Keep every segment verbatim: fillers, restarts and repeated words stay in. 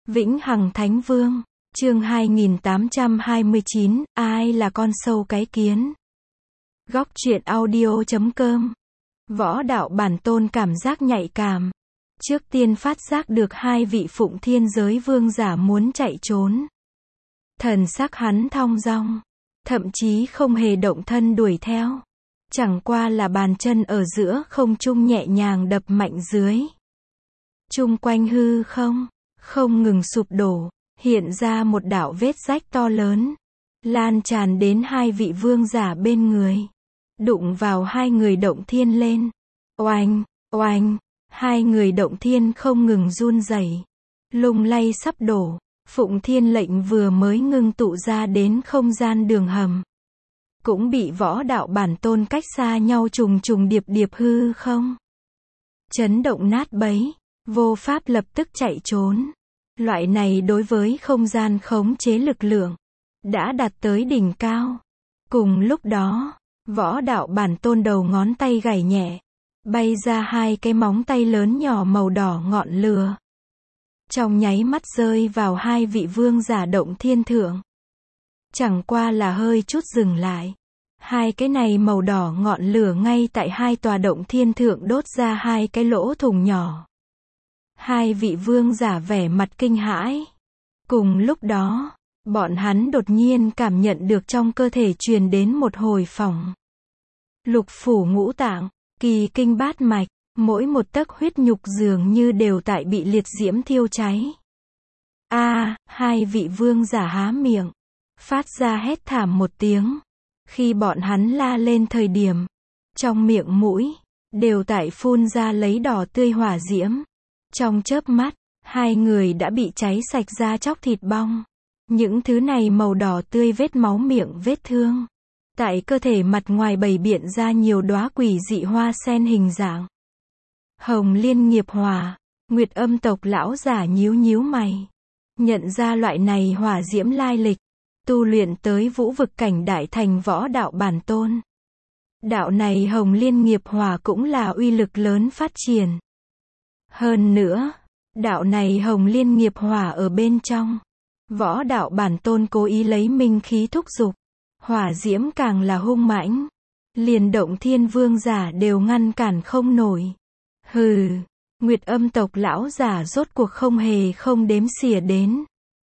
Vĩnh Hằng Thánh Vương, chương hai nghìn tám trăm hai mươi chín, ai là con sâu cái kiến? Góc truyện audio chấm com. Võ đạo bản tôn cảm giác nhạy cảm. Trước tiên phát giác được hai vị Phụng Thiên Giới Vương giả muốn chạy trốn. Thần sắc hắn thong dong, thậm chí không hề động thân đuổi theo. Chẳng qua là bàn chân ở giữa không trung nhẹ nhàng đập mạnh dưới. Chung quanh hư không, không ngừng sụp đổ, hiện ra một đạo vết rách to lớn, lan tràn đến hai vị vương giả bên người. Đụng vào hai người động thiên lên. Oanh, oanh, hai người động thiên không ngừng run rẩy, lung lay sắp đổ. Phụng Thiên lệnh vừa mới ngưng tụ ra đến không gian đường hầm, cũng bị võ đạo bản tôn cách xa nhau trùng trùng điệp điệp hư không chấn động nát bấy, vô pháp lập tức chạy trốn. Loại này đối với không gian khống chế lực lượng đã đạt tới đỉnh cao. Cùng lúc đó, võ đạo bản tôn đầu ngón tay gảy nhẹ, bay ra hai cái móng tay lớn nhỏ màu đỏ ngọn lửa. Trong nháy mắt rơi vào hai vị vương giả động thiên thượng. Chẳng qua là hơi chút dừng lại. Hai cái này màu đỏ ngọn lửa ngay tại hai tòa động thiên thượng đốt ra hai cái lỗ thủng nhỏ. Hai vị vương giả vẻ mặt kinh hãi. Cùng lúc đó, bọn hắn đột nhiên cảm nhận được trong cơ thể truyền đến một hồi phỏng. Lục phủ ngũ tạng, kỳ kinh bát mạch, mỗi một tấc huyết nhục dường như đều tại bị liệt diễm thiêu cháy. A, à, hai vị vương giả há miệng, phát ra hét thảm một tiếng. Khi bọn hắn la lên thời điểm, trong miệng mũi đều tại phun ra lấy đỏ tươi hỏa diễm. Trong chớp mắt, hai người đã bị cháy sạch da chóc thịt bong. Những thứ này màu đỏ tươi vết máu miệng vết thương, tại cơ thể mặt ngoài bày biện ra nhiều đóa quỷ dị hoa sen hình dạng. Hồng Liên nghiệp hỏa, Nguyệt Âm tộc lão giả nhíu nhíu mày, nhận ra loại này hỏa diễm lai lịch, tu luyện tới vũ vực cảnh đại thành võ đạo bản tôn. Đạo này Hồng Liên nghiệp hỏa cũng là uy lực lớn phát triển. Hơn nữa, đạo này Hồng Liên nghiệp hỏa ở bên trong, võ đạo bản tôn cố ý lấy minh khí thúc dục, hỏa diễm càng là hung mãnh, liền động thiên vương giả đều ngăn cản không nổi. Hừ, Nguyệt Âm tộc lão giả rốt cuộc không hề không đếm xỉa đến.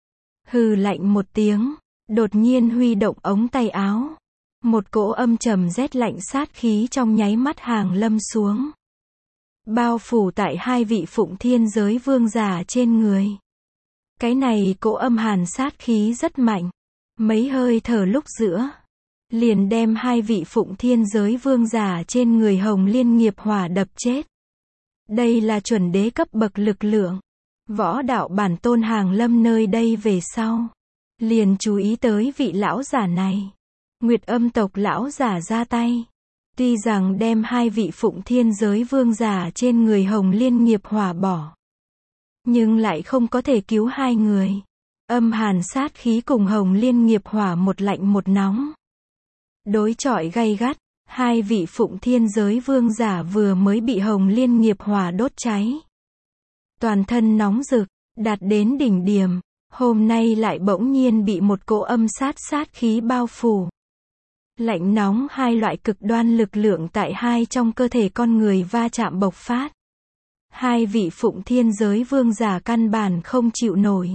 Hừ lạnh một tiếng, đột nhiên huy động ống tay áo. Một cỗ âm trầm rét lạnh sát khí trong nháy mắt hàng lâm xuống, bao phủ tại hai vị Phụng Thiên Giới Vương giả trên người. Cái này cỗ âm hàn sát khí rất mạnh, mấy hơi thở lúc giữa, liền đem hai vị Phụng Thiên Giới Vương giả trên người Hồng Liên nghiệp hỏa đập chết. Đây là chuẩn đế cấp bậc lực lượng. Võ đạo bản tôn hàng lâm nơi đây về sau, liền chú ý tới vị lão giả này. Nguyệt Âm tộc lão giả ra tay. Tuy rằng đem hai vị Phụng Thiên Giới Vương giả trên người Hồng Liên nghiệp hỏa bỏ, nhưng lại không có thể cứu hai người. Âm hàn sát khí cùng Hồng Liên nghiệp hỏa một lạnh một nóng, đối chọi gay gắt. Hai vị Phụng Thiên Giới Vương giả vừa mới bị Hồng Liên nghiệp hỏa đốt cháy, toàn thân nóng rực, đạt đến đỉnh điểm, hôm nay lại bỗng nhiên bị một cỗ âm sát sát khí bao phủ. Lạnh nóng hai loại cực đoan lực lượng tại hai trong cơ thể con người va chạm bộc phát. Hai vị Phụng Thiên Giới Vương giả căn bản không chịu nổi.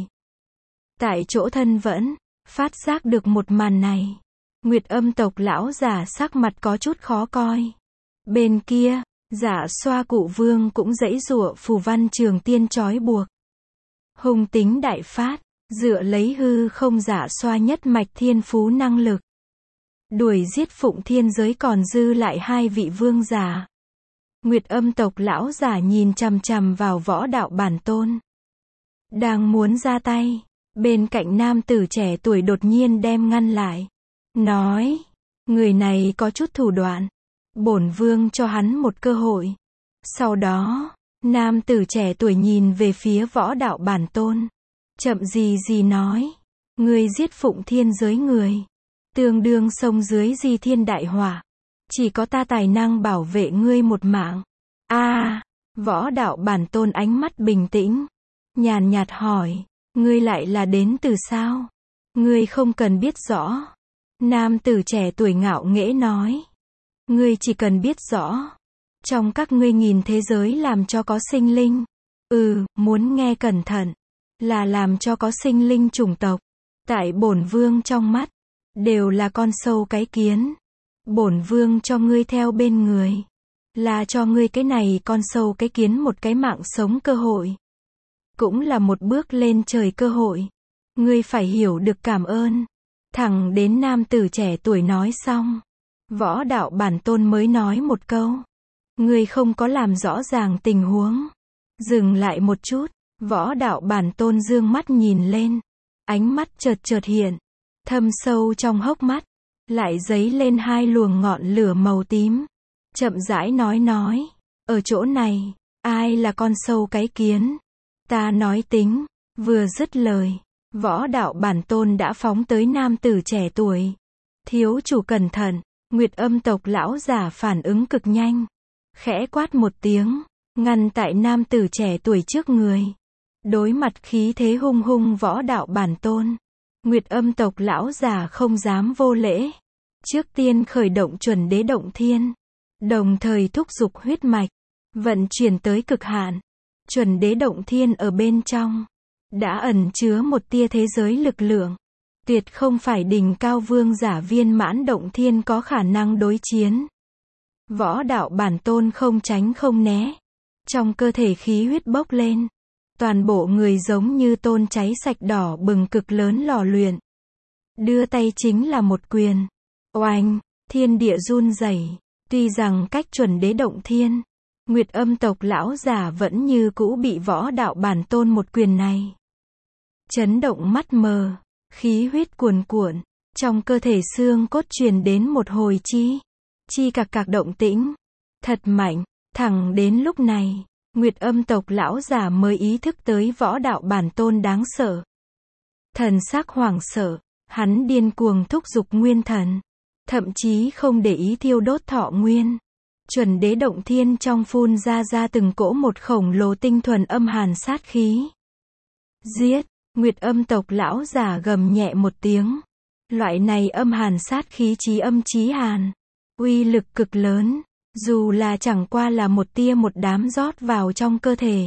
Tại chỗ thân vẫn, phát giác được một màn này. Nguyệt Âm tộc lão giả sắc mặt có chút khó coi. Bên kia, Dạ Xoa Cụ Vương cũng giãy giụa phù văn trường tiên trói buộc. Hung tính đại phát, dựa lấy hư không Dạ Xoa nhất mạch thiên phú năng lực, đuổi giết Phụng Thiên Giới còn dư lại hai vị vương giả. Nguyệt Âm tộc lão giả nhìn chằm chằm vào võ đạo bản tôn, đang muốn ra tay, bên cạnh nam tử trẻ tuổi đột nhiên đem ngăn lại, nói, người này có chút thủ đoạn, bổn vương cho hắn một cơ hội. Sau đó, nam tử trẻ tuổi nhìn về phía võ đạo bản tôn, chậm gì gì nói, ngươi giết Phụng Thiên Giới người, tương đương sông dưới di thiên đại hỏa, chỉ có ta tài năng bảo vệ ngươi một mạng. A, à, võ đạo bản tôn ánh mắt bình tĩnh, nhàn nhạt hỏi, Ngươi lại là đến từ sao? Ngươi không cần biết rõ. Nam tử trẻ tuổi ngạo nghễ nói. Ngươi chỉ cần biết rõ. Trong các ngươi nghìn thế giới làm cho có sinh linh. Ừ, muốn nghe cẩn thận. Là làm cho có sinh linh chủng tộc. Tại bổn vương trong mắt. Đều là con sâu cái kiến. Bổn vương cho ngươi theo bên người. Là cho ngươi cái này con sâu cái kiến một cái mạng sống cơ hội. Cũng là một bước lên trời cơ hội. Ngươi phải hiểu được cảm ơn. Thẳng đến nam tử trẻ tuổi nói xong. Võ đạo bản tôn mới nói một câu. Ngươi không có làm rõ ràng tình huống. Dừng lại một chút. Võ đạo bản tôn dương mắt nhìn lên. Ánh mắt chợt chợt hiện. Thâm sâu trong hốc mắt. Lại dấy lên hai luồng ngọn lửa màu tím. Chậm rãi nói nói. Ở chỗ này. Ai là con sâu cái kiến? Ta nói tính. Vừa dứt lời. Võ đạo bản tôn đã phóng tới nam tử trẻ tuổi. Thiếu chủ cẩn thận. Nguyệt âm tộc lão giả phản ứng cực nhanh. Khẽ quát một tiếng. Ngăn tại nam tử trẻ tuổi trước người. Đối mặt khí thế hung hung võ đạo bản tôn. Nguyệt âm tộc lão giả không dám vô lễ. Trước tiên khởi động chuẩn đế động thiên. Đồng thời thúc giục huyết mạch. Vận chuyển tới cực hạn. Chuẩn đế động thiên ở bên trong. Đã ẩn chứa một tia thế giới lực lượng. Tuyệt không phải đỉnh cao vương giả viên mãn động thiên có khả năng đối chiến. Võ đạo bản tôn không tránh không né. Trong cơ thể khí huyết bốc lên. Toàn bộ người giống như tôn cháy sạch đỏ bừng cực lớn lò luyện. Đưa tay chính là một quyền. Oanh, thiên địa run rẩy. Tuy rằng cách chuẩn đế động thiên. Nguyệt âm tộc lão giả vẫn như cũ bị võ đạo bản tôn một quyền này. Chấn động mắt mờ. Khí huyết cuồn cuộn. Trong cơ thể xương cốt truyền đến một hồi chi. Chi cạc cạc động tĩnh. Thật mạnh. Thẳng đến lúc này. Nguyệt âm tộc lão giả mới ý thức tới võ đạo bản tôn đáng sợ. Thần sắc hoảng sợ. Hắn điên cuồng thúc giục nguyên thần. Thậm chí không để ý thiêu đốt thọ nguyên. Chuẩn đế động thiên trong phun ra ra từng cỗ một khổng lồ tinh thuần âm hàn sát khí. Giết! Nguyệt âm tộc lão giả gầm nhẹ một tiếng. Loại này âm hàn sát khí chí âm chí hàn. Uy lực cực lớn. Dù là chẳng qua là một tia một đám rót vào trong cơ thể.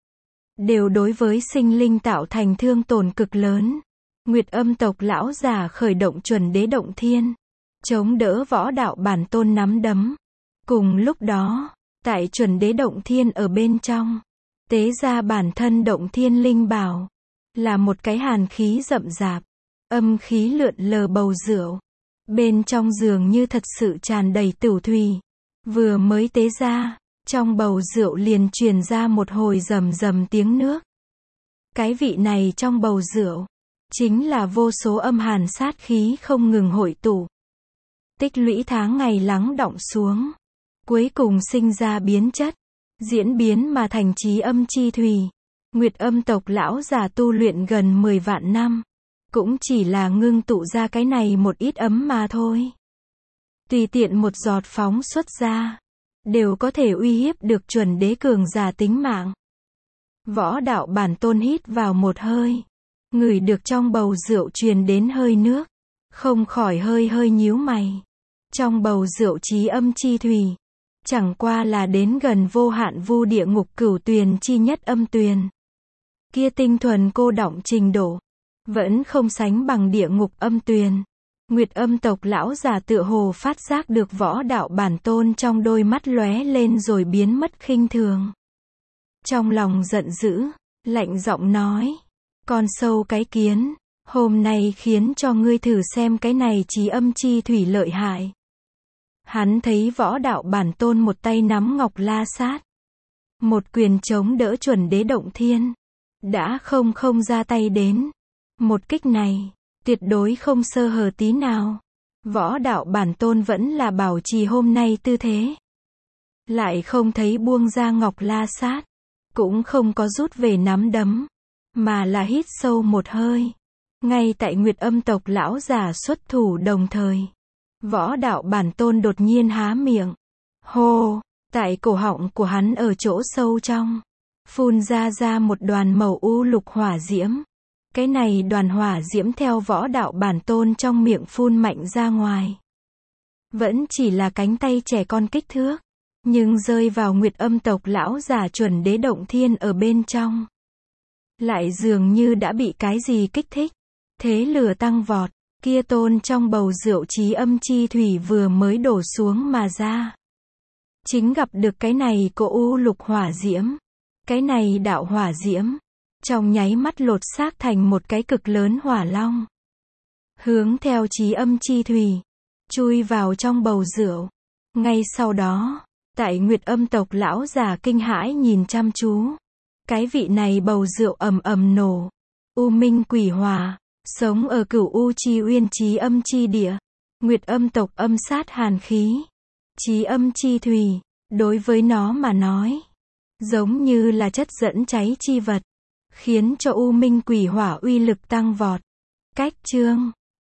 Đều đối với sinh linh tạo thành thương tổn cực lớn. Nguyệt âm tộc lão giả khởi động chuẩn đế động thiên. Chống đỡ võ đạo bản tôn nắm đấm. Cùng lúc đó, tại chuẩn đế động thiên ở bên trong. Tế ra bản thân động thiên linh bảo. Là một cái hàn khí rậm rạp. Âm khí lượn lờ bầu rượu. Bên trong dường như thật sự tràn đầy tửu thủy. Vừa mới tế ra, trong bầu rượu liền truyền ra một hồi rầm rầm tiếng nước. Cái vị này trong bầu rượu, chính là vô số âm hàn sát khí không ngừng hội tụ. Tích lũy tháng ngày lắng đọng xuống. Cuối cùng sinh ra biến chất. Diễn biến mà thành chí âm chi thủy. Nguyệt âm tộc lão già tu luyện gần mười vạn năm. Cũng chỉ là ngưng tụ ra cái này một ít ấm mà thôi. Tùy tiện một giọt phóng xuất ra. Đều có thể uy hiếp được chuẩn đế cường giả tính mạng. Võ đạo bản tôn hít vào một hơi. Ngửi được trong bầu rượu truyền đến hơi nước. Không khỏi hơi hơi nhíu mày. Trong bầu rượu chí âm chi thủy. Chẳng qua là đến gần vô hạn vu địa ngục cửu tuyền chi nhất âm tuyền. Kia tinh thuần cô đọng trình độ. Vẫn không sánh bằng địa ngục âm tuyền. Nguyệt âm tộc lão già tựa hồ phát giác được võ đạo bản tôn trong đôi mắt lóe lên rồi biến mất khinh thường. Trong lòng giận dữ, lạnh giọng nói. Con sâu cái kiến, hôm nay khiến cho ngươi thử xem cái này chí âm chi thủy lợi hại. Hắn thấy võ đạo bản tôn một tay nắm ngọc la sát. Một quyền chống đỡ chuẩn đế động thiên. Đã không không ra tay đến. Một kích này, tuyệt đối không sơ hở tí nào. Võ đạo bản tôn vẫn là bảo trì hôm nay tư thế. Lại không thấy buông ra ngọc la sát. Cũng không có rút về nắm đấm. Mà là hít sâu một hơi. Ngay tại Nguyệt âm tộc lão giả xuất thủ đồng thời. Võ đạo bản tôn đột nhiên há miệng. Hô, tại cổ họng của hắn ở chỗ sâu trong. Phun ra ra một đoàn màu u lục hỏa diễm. Cái này đoàn hỏa diễm theo võ đạo bản tôn trong miệng phun mạnh ra ngoài. Vẫn chỉ là cánh tay trẻ con kích thước, nhưng rơi vào Nguyệt Âm tộc lão giả chuẩn đế động thiên ở bên trong. Lại dường như đã bị cái gì kích thích. Thế lửa tăng vọt, kia tôn trong bầu rượu chí âm chi thủy vừa mới đổ xuống mà ra. Chính gặp được cái này cỗ u lục hỏa diễm. Cái này đạo hỏa diễm. Trong nháy mắt lột xác thành một cái cực lớn hỏa long. Hướng theo chí âm chi thủy. Chui vào trong bầu rượu. Ngay sau đó, tại Nguyệt Âm tộc lão già kinh hãi nhìn chăm chú. Cái vị này bầu rượu ầm ầm nổ. U minh quỷ hỏa. Sống ở cửu u chi uyên chí âm chi địa. Nguyệt Âm tộc âm sát hàn khí. Chí âm chi thủy. Đối với nó mà nói. Giống như là chất dẫn cháy chi vật. Khiến cho u minh quỷ hỏa uy lực tăng vọt. Cách chương